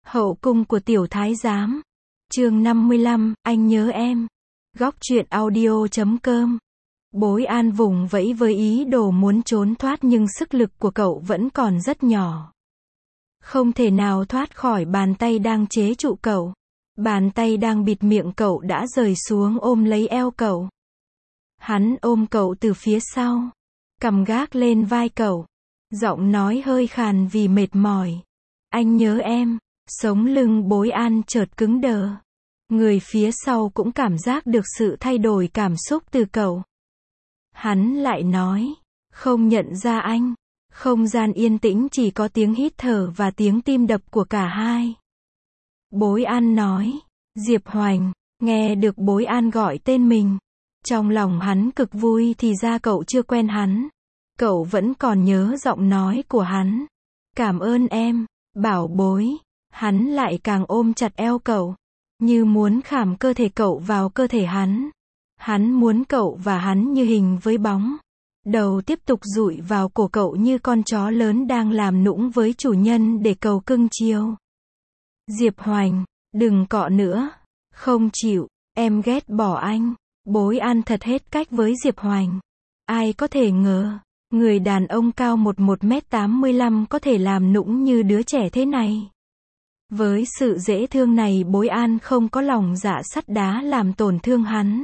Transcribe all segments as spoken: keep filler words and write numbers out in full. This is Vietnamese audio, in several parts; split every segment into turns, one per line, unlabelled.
Hậu cung của tiểu thái giám. Chương năm mươi lăm, anh nhớ em. Góc truyện audio chấm com. Bối An vùng vẫy với ý đồ muốn trốn thoát nhưng sức lực của cậu vẫn còn rất nhỏ. Không thể nào thoát khỏi bàn tay đang chế trụ cậu. Bàn tay đang bịt miệng cậu đã rời xuống ôm lấy eo cậu. Hắn ôm cậu từ phía sau. Cầm gác lên vai cậu. Giọng nói hơi khàn vì mệt mỏi. Anh nhớ em. Sống lưng Bối An chợt cứng đờ. Người phía sau cũng cảm giác được sự thay đổi cảm xúc từ cậu. Hắn lại nói. Không nhận ra anh. Không gian yên tĩnh chỉ có tiếng hít thở và tiếng tim đập của cả hai. Bối An nói. Diệp Hoành. Nghe được Bối An gọi tên mình. Trong lòng hắn cực vui thì ra cậu chưa quen hắn. Cậu vẫn còn nhớ giọng nói của hắn. Cảm ơn em, bảo bối. Hắn lại càng ôm chặt eo cậu. Như muốn khảm cơ thể cậu vào cơ thể hắn. Hắn muốn cậu và hắn như hình với bóng. Đầu tiếp tục dụi vào cổ cậu như con chó lớn đang làm nũng với chủ nhân để cầu cưng chiều. Diệp Hoành, đừng cọ nữa. Không chịu, em ghét bỏ anh. Bối An thật hết cách với Diệp Hoành. Ai có thể ngờ, người đàn ông cao một một mét tám mươi lăm có thể làm nũng như đứa trẻ thế này. Với sự dễ thương này Bối An không có lòng dạ sắt đá làm tổn thương hắn.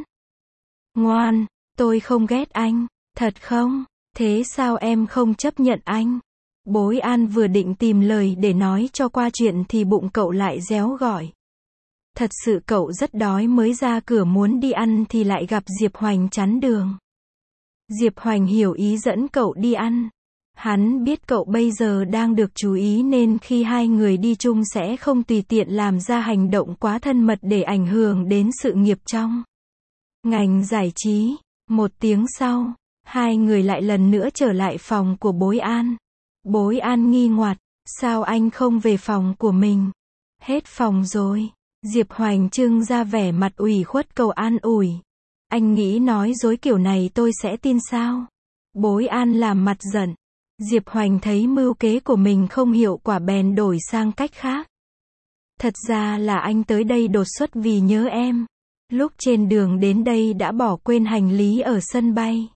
Ngoan, tôi không ghét anh, thật không? Thế sao em không chấp nhận anh? Bối An vừa định tìm lời để nói cho qua chuyện thì bụng cậu lại réo gọi. Thật sự cậu rất đói mới ra cửa muốn đi ăn thì lại gặp Diệp Hoành chắn đường. Diệp Hoành hiểu ý dẫn cậu đi ăn. Hắn biết cậu bây giờ đang được chú ý nên khi hai người đi chung sẽ không tùy tiện làm ra hành động quá thân mật để ảnh hưởng đến sự nghiệp trong ngành giải trí. Một tiếng sau, hai người lại lần nữa trở lại phòng của Bối An. Bối An nghi ngoặt, sao anh không về phòng của mình? Hết phòng rồi. Diệp Hoành trưng ra vẻ mặt ủy khuất cầu an ủi. Anh nghĩ nói dối kiểu này tôi sẽ tin sao? Bối An làm mặt giận. Diệp Hoành thấy mưu kế của mình không hiệu quả bèn đổi sang cách khác. Thật ra là anh tới đây đột xuất vì nhớ em. Lúc trên đường đến đây đã bỏ quên hành lý ở sân bay.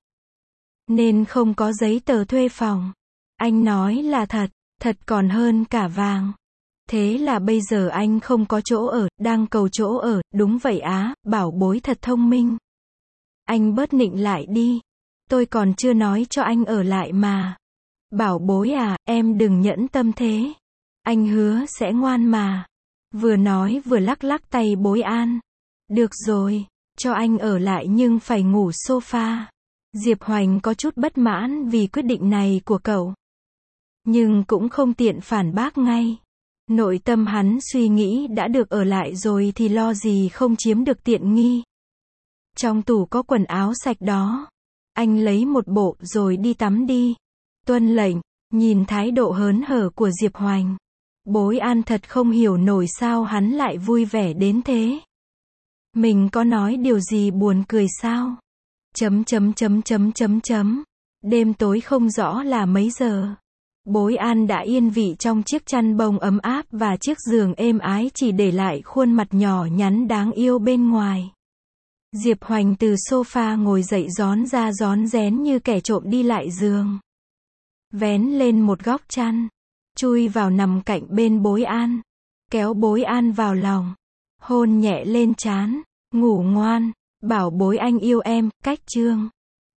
Nên không có giấy tờ thuê phòng. Anh nói là thật, thật còn hơn cả vàng. Thế là bây giờ anh không có chỗ ở, đang cầu chỗ ở, đúng vậy á, bảo bối thật thông minh. Anh bớt nịnh lại đi. Tôi còn chưa nói cho anh ở lại mà. Bảo bối à, em đừng nhẫn tâm thế. Anh hứa sẽ ngoan mà. Vừa nói vừa lắc lắc tay Bối An. Được rồi, cho anh ở lại nhưng phải ngủ sofa. Diệp Hoành có chút bất mãn vì quyết định này của cậu. Nhưng cũng không tiện phản bác ngay. Nội tâm hắn suy nghĩ đã được ở lại rồi thì lo gì không chiếm được tiện nghi. Trong tủ có quần áo sạch đó. Anh lấy một bộ rồi đi tắm đi. Tuân lệnh. Nhìn thái độ hớn hở của Diệp Hoành. Bối An thật không hiểu nổi sao hắn lại vui vẻ đến thế. Mình có nói điều gì buồn cười sao? Chấm chấm chấm chấm chấm chấm. Đêm tối không rõ là mấy giờ. Bối An đã yên vị trong chiếc chăn bông ấm áp và chiếc giường êm ái chỉ để lại khuôn mặt nhỏ nhắn đáng yêu bên ngoài. Diệp Hoành từ sofa ngồi dậy rón ra rón rén như kẻ trộm đi lại giường. Vén lên một góc chăn. Chui vào nằm cạnh bên Bối An. Kéo Bối An vào lòng. Hôn nhẹ lên trán. Ngủ ngoan. Bảo bối anh yêu em. Cách chương.